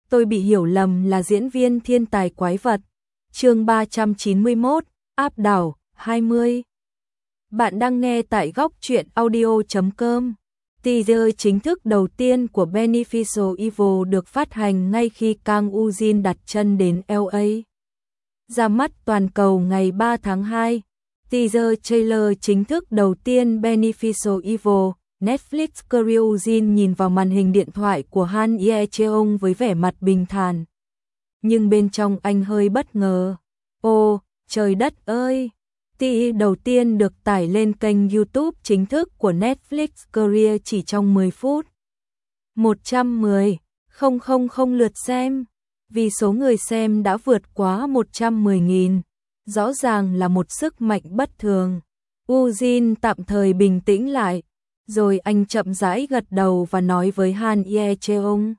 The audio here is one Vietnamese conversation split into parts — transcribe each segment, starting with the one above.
tôi bị hiểu lầm là diễn viên thiên tài quái vật. Chương 391, áp đảo 20. Bạn đang nghe tại góc truyện audio.com. Teaser chính thức đầu tiên của Beneficial Evil được phát hành ngay khi Kang Woo-jin đặt chân đến LA. Ra mắt toàn cầu ngày 3 tháng 2. Teaser trailer chính thức đầu tiên Beneficial Evil. Netflix Kang Woo-jin nhìn vào màn hình điện thoại của Han Ye-cheong với vẻ mặt bình thản. Nhưng bên trong anh hơi bất ngờ. Ô, trời đất ơi! Teaser đầu tiên được tải lên kênh YouTube chính thức của Netflix Korea chỉ trong 10 phút. 110,000 lượt xem. Vì số người xem đã vượt quá 110.000. Rõ ràng là một sức mạnh bất thường. Woo-jin tạm thời bình tĩnh lại. Rồi anh chậm rãi gật đầu và nói với Han Ye-cheong.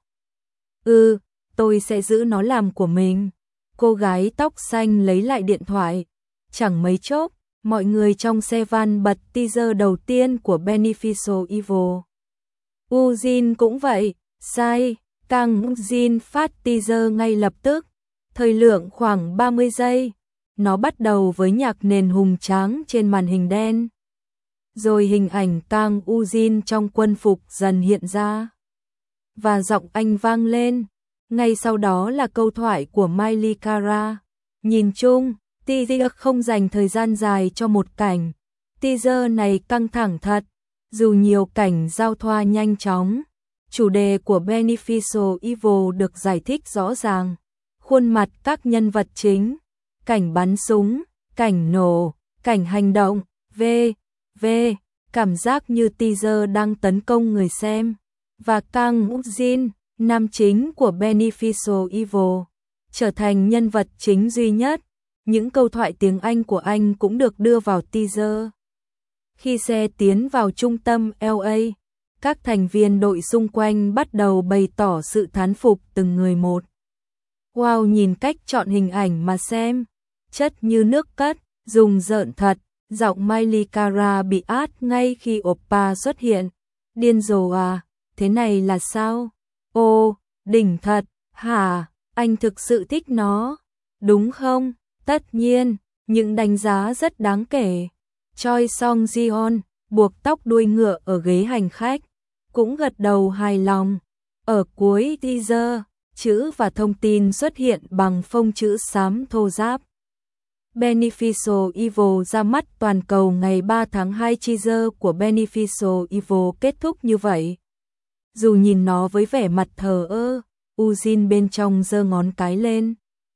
Tôi sẽ giữ nó làm của mình. Cô gái tóc xanh lấy lại điện thoại. Chẳng mấy chốc, mọi người trong xe van bật teaser đầu tiên của Beneficial Evil. Woo-jin cũng vậy, sai, Kang Woo-jin phát teaser ngay lập tức. Thời lượng khoảng 30 giây. Nó bắt đầu với nhạc nền hùng tráng trên màn hình đen. Rồi hình ảnh Kang Woo-jin trong quân phục dần hiện ra. Và giọng anh vang lên. Ngay sau đó là câu thoại của Miley Cara. Nhìn chung, teaser không dành thời gian dài cho một cảnh. Teaser này căng thẳng thật. Dù nhiều cảnh giao thoa nhanh chóng, chủ đề của Beneficial Evil được giải thích rõ ràng. Khuôn mặt các nhân vật chính, cảnh bắn súng, cảnh nổ, cảnh hành động, v.v. Cảm giác như teaser đang tấn công người xem. Và Kang Woo-jin, nam chính của Beneficial Evil, trở thành nhân vật chính duy nhất. Những câu thoại tiếng Anh của anh cũng được đưa vào teaser. Khi xe tiến vào trung tâm LA, các thành viên đội xung quanh bắt đầu bày tỏ sự thán phục từng người một. Wow, nhìn cách chọn hình ảnh mà xem. Chất như nước cất, dùng rợn thật. Giọng Miley Cara bị át ngay khi oppa xuất hiện. Điên rồ à, thế này là sao? Ô, đỉnh thật, hả, anh thực sự thích nó, đúng không? Tất nhiên, những đánh giá rất đáng kể. Choi Song-jeon, buộc tóc đuôi ngựa ở ghế hành khách, cũng gật đầu hài lòng. Ở cuối teaser, chữ và thông tin xuất hiện bằng phông chữ xám thô ráp. Beneficial Evil ra mắt toàn cầu ngày 3 tháng 2. Teaser của Beneficial Evil kết thúc như vậy. Dù nhìn nó với vẻ mặt thờ ơ, Woo-jin bên trong giơ ngón cái lên.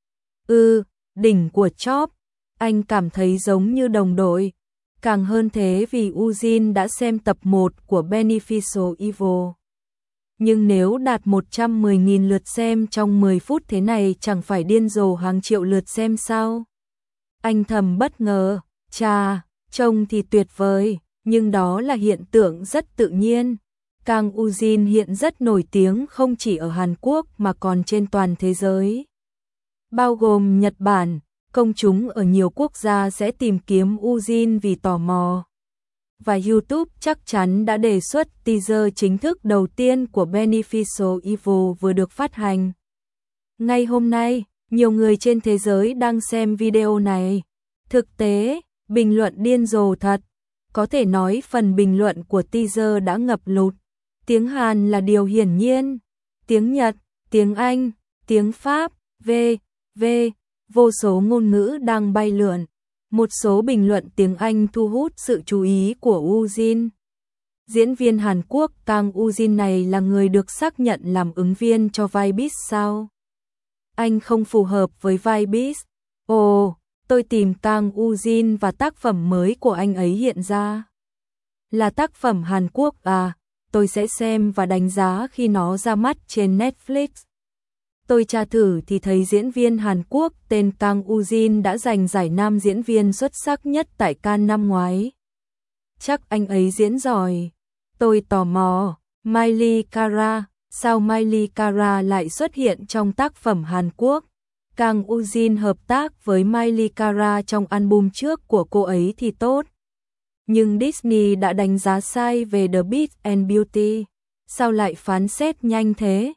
Đỉnh của chóp, anh cảm thấy giống như đồng đội. Càng hơn thế vì Woo-jin đã xem tập 1 của Beneficial Evil. Nhưng nếu đạt 110.000 lượt xem trong 10 phút thế này chẳng phải điên rồ hàng triệu lượt xem sao? Anh thầm bất ngờ, chà, trông thì tuyệt vời, nhưng đó là hiện tượng rất tự nhiên. Kang Woo-jin hiện rất nổi tiếng không chỉ ở Hàn Quốc mà còn trên toàn thế giới. Bao gồm Nhật Bản, công chúng ở nhiều quốc gia sẽ tìm kiếm Woo-jin vì tò mò. Và YouTube chắc chắn đã đề xuất teaser chính thức đầu tiên của Beneficial Evil vừa được phát hành. Ngay hôm nay, nhiều người trên thế giới đang xem video này. Thực tế, bình luận điên rồ thật. Có thể nói phần bình luận của teaser đã ngập lụt. Tiếng Hàn là điều hiển nhiên. Tiếng Nhật, tiếng Anh, tiếng Pháp, v.v. Vô số ngôn ngữ đang bay lượn. Một số bình luận tiếng Anh thu hút sự chú ý của Woo-jin. Diễn viên Hàn Quốc Kang Woo-jin này là người được xác nhận làm ứng viên cho vai Beast sao? Anh không phù hợp với vai Beast. Ồ, tôi tìm Kang Woo-jin và tác phẩm mới của anh ấy hiện ra. Là tác phẩm Hàn Quốc à? Tôi sẽ xem và đánh giá khi nó ra mắt trên Netflix. Tôi tra thử thì thấy diễn viên Hàn Quốc tên Kang Woo-jin đã giành giải nam diễn viên xuất sắc nhất tại Cannes năm ngoái. Chắc anh ấy diễn giỏi. Tôi tò mò, Miley Cara, sao Miley Cara lại xuất hiện trong tác phẩm Hàn Quốc? Kang Woo-jin hợp tác với Miley Cara trong album trước của cô ấy thì tốt. Nhưng Disney đã đánh giá sai về The Beast and Beauty. Sao lại phán xét nhanh thế?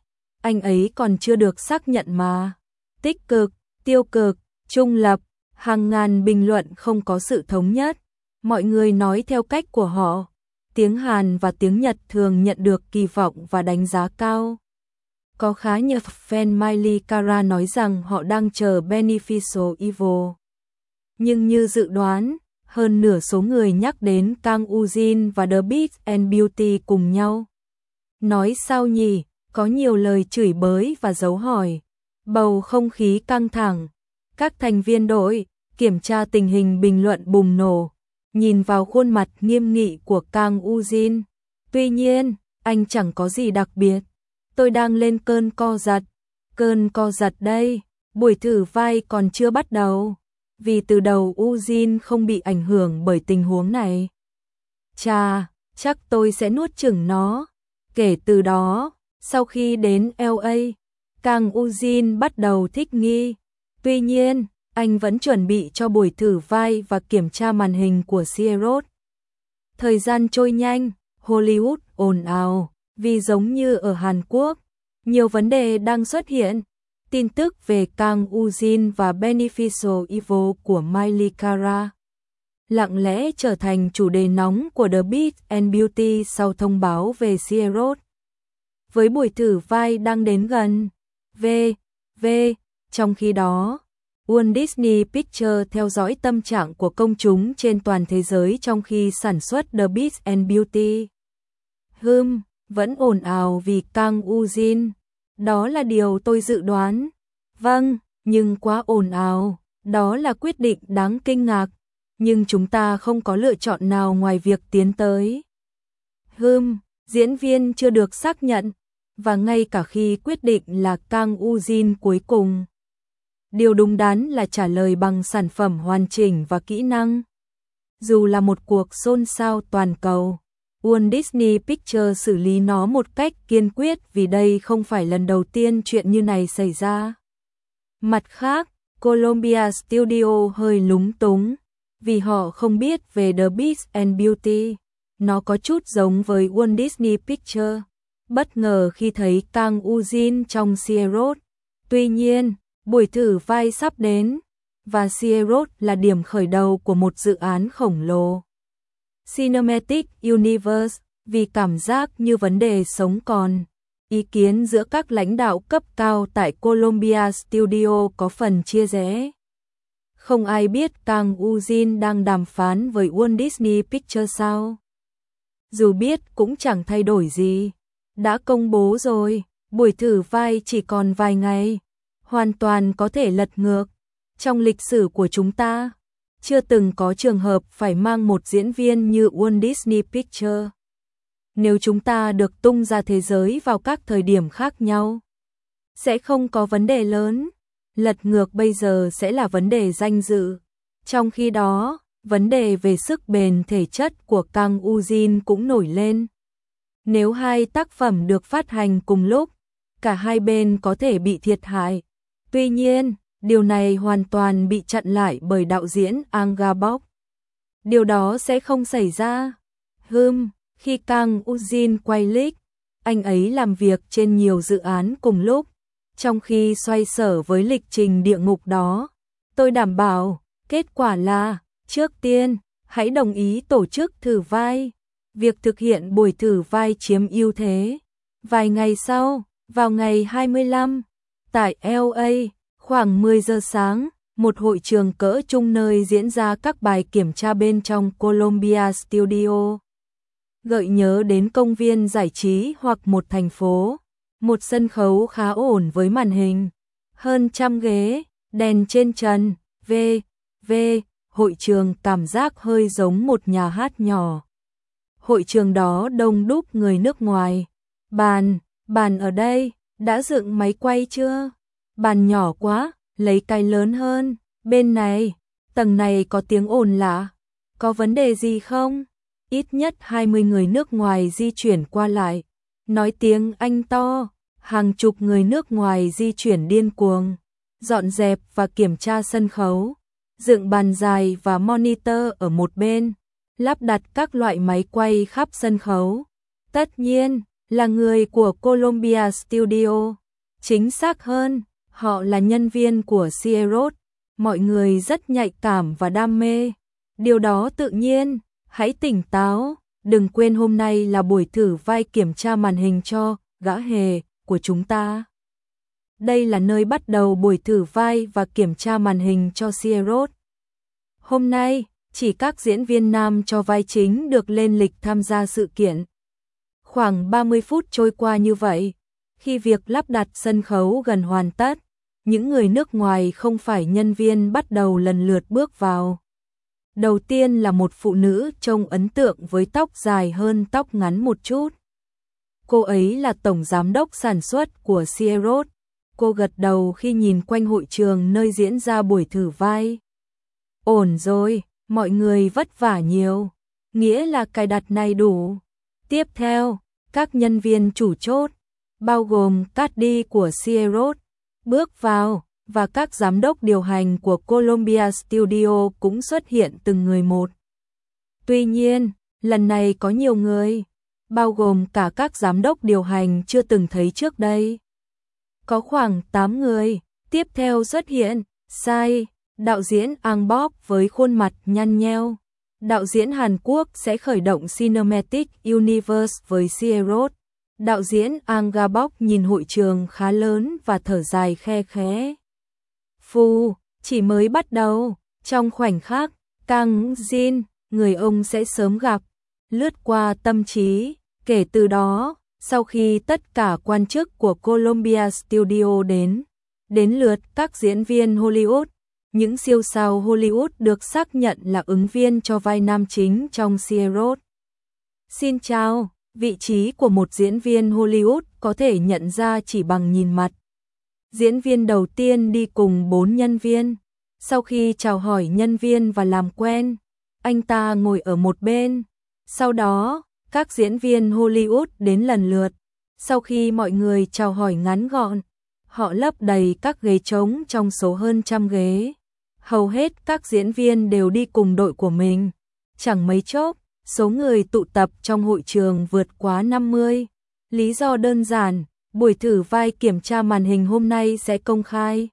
anh ấy còn chưa được xác nhận mà. Tích cực, tiêu cực, trung lập, hàng ngàn bình luận không có sự thống nhất. Mọi người nói theo cách của họ. Tiếng Hàn và tiếng Nhật thường nhận được kỳ vọng và đánh giá cao. Có khá nhiều fan Miley Cara nói rằng họ đang chờ Beneficial Evil. Nhưng như dự đoán, hơn nửa số người nhắc đến Kang Woo-jin và The Beast and Beauty cùng nhau. Nói sao nhỉ, có nhiều lời chửi bới và dấu hỏi. Bầu không khí căng thẳng. Các thành viên đội kiểm tra tình hình bình luận bùng nổ, nhìn vào khuôn mặt nghiêm nghị của Kang Woo-jin. Tuy nhiên, anh chẳng có gì đặc biệt. Tôi đang lên cơn co giật. Cơn co giật đây, buổi thử vai còn chưa bắt đầu. Vì từ đầu Woo-jin không bị ảnh hưởng bởi tình huống này. Chà, chắc tôi sẽ nuốt chửng nó. Kể từ đó, sau khi đến LA, Kang Woo-jin bắt đầu thích nghi. Tuy nhiên, anh vẫn chuẩn bị cho buổi thử vai và kiểm tra màn hình của Sierra. Thời gian trôi nhanh, Hollywood ồn ào, vì giống như ở Hàn Quốc, nhiều vấn đề đang xuất hiện. Tin tức về Kang Woo-jin và Beneficial Evil của Miley Cara lặng lẽ trở thành chủ đề nóng của The Beast and Beauty sau thông báo về Sierra. Với buổi thử vai đang đến gần, trong khi đó, Walt Disney Pictures theo dõi tâm trạng của công chúng trên toàn thế giới trong khi sản xuất The Beast and Beauty. Vẫn ồn ào vì Kang Woo-jin. Đó là điều tôi dự đoán. Vâng, nhưng quá ồn ào. Đó là quyết định đáng kinh ngạc. Nhưng chúng ta không có lựa chọn nào ngoài việc tiến tới. Diễn viên chưa được xác nhận. Và ngay cả khi quyết định là Kang Woo-jin cuối cùng, điều đúng đắn là trả lời bằng sản phẩm hoàn chỉnh và kỹ năng. Dù là một cuộc xôn xao toàn cầu, Walt Disney Pictures xử lý nó một cách kiên quyết vì đây không phải lần đầu tiên chuyện như này xảy ra. Mặt khác, Columbia Studio hơi lúng túng vì họ không biết về The Beast and Beauty. Nó có chút giống với Walt Disney Pictures. Bất ngờ khi thấy Kang Woo-jin trong Sierra. Tuy nhiên, buổi thử vai sắp đến, và Sierra là điểm khởi đầu của một dự án khổng lồ. Cinematic Universe, vì cảm giác như vấn đề sống còn. Ý kiến giữa các lãnh đạo cấp cao tại Columbia Studio có phần chia rẽ. Không ai biết Kang Woo-jin đang đàm phán với Walt Disney Pictures sao? Dù biết cũng chẳng thay đổi gì. Đã công bố rồi, buổi thử vai chỉ còn vài ngày. Hoàn toàn có thể lật ngược. Trong lịch sử của chúng ta, chưa từng có trường hợp phải mang một diễn viên như Walt Disney Pictures. Nếu chúng ta được tung ra thế giới vào các thời điểm khác nhau, sẽ không có vấn đề lớn. Lật ngược bây giờ sẽ là vấn đề danh dự. Trong khi đó, vấn đề về sức bền thể chất của Kang Woo-jin cũng nổi lên. Nếu hai tác phẩm được phát hành cùng lúc, cả hai bên có thể bị thiệt hại. Tuy nhiên, điều này hoàn toàn bị chặn lại bởi đạo diễn Ang Ga-bok. Điều đó sẽ không xảy ra. Khi Kang Woo-jin quay Leak, anh ấy làm việc trên nhiều dự án cùng lúc, trong khi xoay sở với lịch trình địa ngục đó. Tôi đảm bảo, kết quả là, trước tiên, hãy đồng ý tổ chức thử vai. Việc thực hiện buổi thử vai chiếm ưu thế. Vài ngày sau, vào ngày 25, tại LA, khoảng 10 giờ sáng, một hội trường cỡ trung nơi diễn ra các bài kiểm tra bên trong Columbia Studio. Gợi nhớ đến công viên giải trí hoặc một thành phố. Một sân khấu khá ổn với màn hình, hơn trăm ghế, đèn trên trần, hội trường cảm giác hơi giống một nhà hát nhỏ. Hội trường đó đông đúc người nước ngoài. Bàn ở đây, đã dựng máy quay chưa? Bàn nhỏ quá, lấy cái lớn hơn. Bên này, tầng này có tiếng ồn lạ. Có vấn đề gì không? Ít nhất 20 người nước ngoài di chuyển qua lại. Nói tiếng Anh to, hàng chục người nước ngoài di chuyển điên cuồng. Dọn dẹp và kiểm tra sân khấu. Dựng bàn dài và monitor ở một bên. Lắp đặt các loại máy quay khắp sân khấu. Tất nhiên, là người của Columbia Studio. Chính xác hơn, họ là nhân viên của Sierra. Mọi người rất nhạy cảm và đam mê. Điều đó tự nhiên, hãy tỉnh táo, đừng quên hôm nay là buổi thử vai kiểm tra màn hình cho gã hề của chúng ta. Đây là nơi bắt đầu buổi thử vai và kiểm tra màn hình cho Sierra. Hôm nay, chỉ các diễn viên nam cho vai chính được lên lịch tham gia sự kiện. Khoảng 30 phút trôi qua như vậy, khi việc lắp đặt sân khấu gần hoàn tất, những người nước ngoài không phải nhân viên bắt đầu lần lượt bước vào. Đầu tiên là một phụ nữ trông ấn tượng với tóc dài hơn tóc ngắn một chút. Cô ấy là tổng giám đốc sản xuất của Sierra. Cô gật đầu khi nhìn quanh hội trường nơi diễn ra buổi thử vai. Ổn rồi, mọi người vất vả nhiều, nghĩa là cài đặt này đủ. Tiếp theo, các nhân viên chủ chốt, bao gồm Caddy của Sierra, bước vào, và các giám đốc điều hành của Columbia Studio cũng xuất hiện từng người một. Tuy nhiên, lần này có nhiều người, bao gồm cả các giám đốc điều hành chưa từng thấy trước đây. Có khoảng 8 người, tiếp theo xuất hiện, Sai, đạo diễn Ang Bok với khuôn mặt nhăn nheo. Đạo diễn Hàn Quốc sẽ khởi động Cinematic Universe với Sierra. Đạo diễn Ang Ga-bok nhìn hội trường khá lớn và thở dài khe khẽ. Phù, chỉ mới bắt đầu, trong khoảnh khắc, Kang Jin, người ông sẽ sớm gặp, lướt qua tâm trí. Kể từ đó, sau khi tất cả quan chức của Columbia Studio đến lượt các diễn viên Hollywood, những siêu sao Hollywood được xác nhận là ứng viên cho vai nam chính trong Sierra. Xin chào, vị trí của một diễn viên Hollywood có thể nhận ra chỉ bằng nhìn mặt. Diễn viên đầu tiên đi cùng 4 nhân viên. Sau khi chào hỏi nhân viên và làm quen, anh ta ngồi ở một bên. Sau đó, các diễn viên Hollywood đến lần lượt. Sau khi mọi người chào hỏi ngắn gọn, họ lấp đầy các ghế trống trong số hơn 100 ghế. Hầu hết các diễn viên đều đi cùng đội của mình. Chẳng mấy chốc, số người tụ tập trong hội trường vượt quá 50. Lý do đơn giản, buổi thử vai kiểm tra màn hình hôm nay sẽ công khai.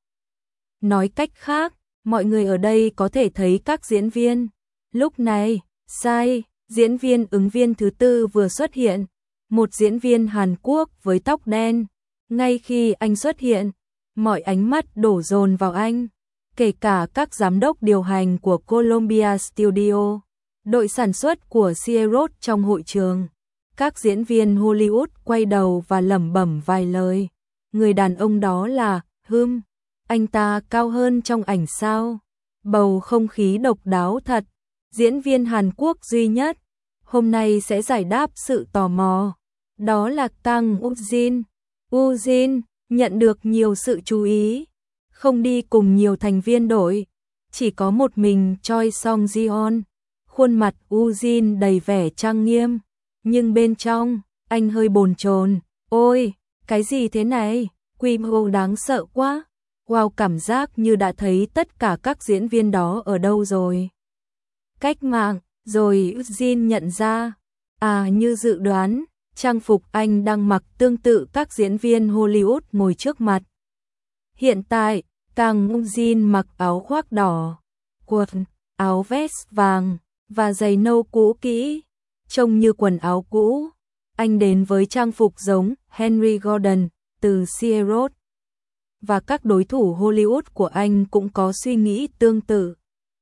Nói cách khác, mọi người ở đây có thể thấy các diễn viên. Lúc này, Sai, diễn viên ứng viên thứ 4 vừa xuất hiện, một diễn viên Hàn Quốc với tóc đen. Ngay khi anh xuất hiện, mọi ánh mắt đổ dồn vào anh, kể cả các giám đốc điều hành của Columbia Studio, đội sản xuất của Sierra trong hội trường. Các diễn viên Hollywood quay đầu và lẩm bẩm vài lời. Người đàn ông đó là Hum, anh ta cao hơn trong ảnh sao? Bầu không khí độc đáo thật. Diễn viên Hàn Quốc duy nhất hôm nay sẽ giải đáp sự tò mò. Đó là Kang Ujin. Ujin nhận được nhiều sự chú ý, không đi cùng nhiều thành viên đội, chỉ có một mình Choi Song Jeon. Khuôn mặt Ujin đầy vẻ trang nghiêm, nhưng bên trong, anh hơi bồn chồn. Ôi, cái gì thế này? Quy mô đáng sợ quá. Wow, cảm giác như đã thấy tất cả các diễn viên đó ở đâu rồi. Cách mạng, rồi Ujin nhận ra. À, như dự đoán, trang phục anh đang mặc tương tự các diễn viên Hollywood ngồi trước mặt. Hiện tại, Kang Ujin mặc áo khoác đỏ, quần, áo vest vàng và giày nâu cũ kỹ, trông như quần áo cũ. Anh đến với trang phục giống Henry Gordon từ Sierra. Và các đối thủ Hollywood của anh cũng có suy nghĩ tương tự.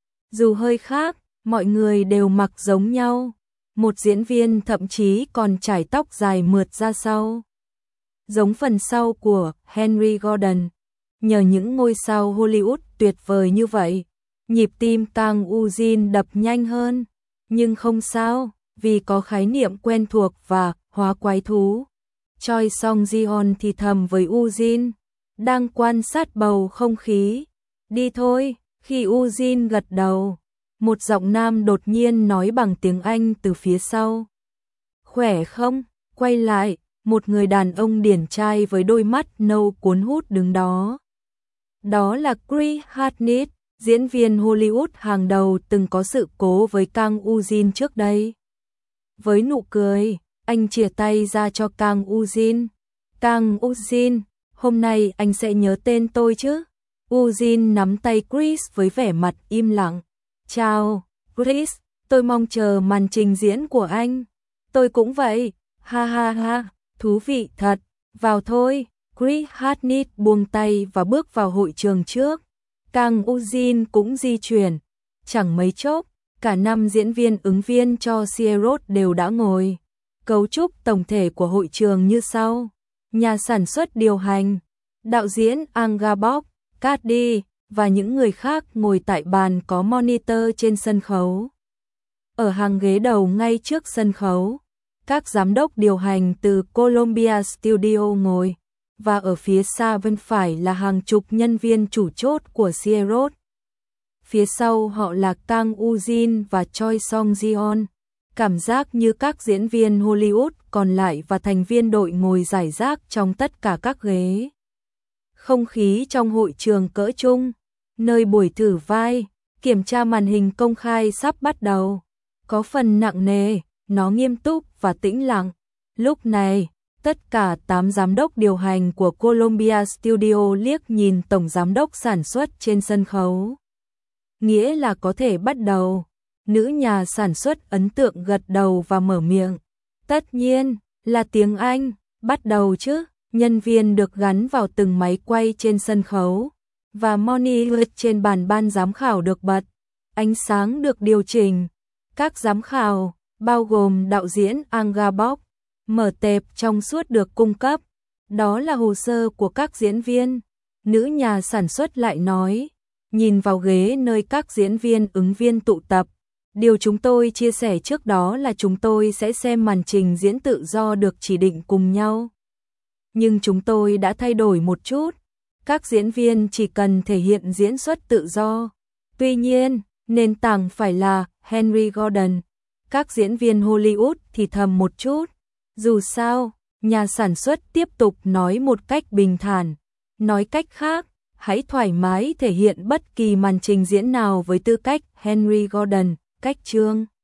Dù hơi khác, mọi người đều mặc giống nhau. Một diễn viên thậm chí còn chải tóc dài mượt ra sau, giống phần sau của Henry Gordon. Nhờ những ngôi sao Hollywood tuyệt vời như vậy, nhịp tim Kang Ujin đập nhanh hơn. Nhưng không sao, vì có khái niệm quen thuộc và hóa quái thú. Choi Song Jeon thì thầm với Ujin, đang quan sát bầu không khí. Đi thôi. Khi Ujin gật đầu, một giọng nam đột nhiên nói bằng tiếng Anh từ phía sau. Khỏe không? Quay lại, một người đàn ông điển trai với đôi mắt nâu cuốn hút đứng đó. Đó là Chris Hartnett, diễn viên Hollywood hàng đầu từng có sự cố với Kang Ujin trước đây. Với nụ cười, anh chìa tay ra cho Kang Ujin. Kang Ujin, hôm nay anh sẽ nhớ tên tôi chứ? Eugene nắm tay Chris với vẻ mặt im lặng. Chào, Chris, tôi mong chờ màn trình diễn của anh. Tôi cũng vậy, ha ha ha, thú vị thật, vào thôi. Chris Hartnett buông tay và bước vào hội trường trước. Kang Eugene cũng di chuyển. Chẳng mấy chốc, cả 5 diễn viên ứng viên cho Sierrot đều đã ngồi. Cấu trúc tổng thể của hội trường như sau. Nhà sản xuất điều hành, đạo diễn Angabok, Cady và những người khác ngồi tại bàn có monitor trên sân khấu. Ở hàng ghế đầu ngay trước sân khấu, các giám đốc điều hành từ Columbia Studio ngồi, và ở phía xa bên phải là hàng chục nhân viên chủ chốt của Sierrot. Phía sau họ là Kang Eugene và Choi Song-jeon. Cảm giác như các diễn viên Hollywood còn lại và thành viên đội ngồi rải rác trong tất cả các ghế. Không khí trong hội trường cỡ trung, nơi buổi thử vai, kiểm tra màn hình công khai sắp bắt đầu, có phần nặng nề, nó nghiêm túc và tĩnh lặng. Lúc này, tất cả 8 giám đốc điều hành của Columbia Studio liếc nhìn tổng giám đốc sản xuất trên sân khấu. Nghĩa là có thể bắt đầu. Nữ nhà sản xuất ấn tượng gật đầu và mở miệng. Tất nhiên, là tiếng Anh, bắt đầu chứ. Nhân viên được gắn vào từng máy quay trên sân khấu, và monitor trên bàn ban giám khảo được bật. Ánh sáng được điều chỉnh. Các giám khảo, bao gồm đạo diễn Angabok, mở tệp trong suốt được cung cấp. Đó là hồ sơ của các diễn viên. Nữ nhà sản xuất lại nói, nhìn vào ghế nơi các diễn viên ứng viên tụ tập. Điều chúng tôi chia sẻ trước đó là chúng tôi sẽ xem màn trình diễn tự do được chỉ định cùng nhau. Nhưng chúng tôi đã thay đổi một chút. Các diễn viên chỉ cần thể hiện diễn xuất tự do. Tuy nhiên, nền tảng phải là Henry Gordon. Các diễn viên Hollywood thì thầm một chút. Dù sao, nhà sản xuất tiếp tục nói một cách bình thản. Nói cách khác, hãy thoải mái thể hiện bất kỳ màn trình diễn nào với tư cách Henry Gordon, cách chương.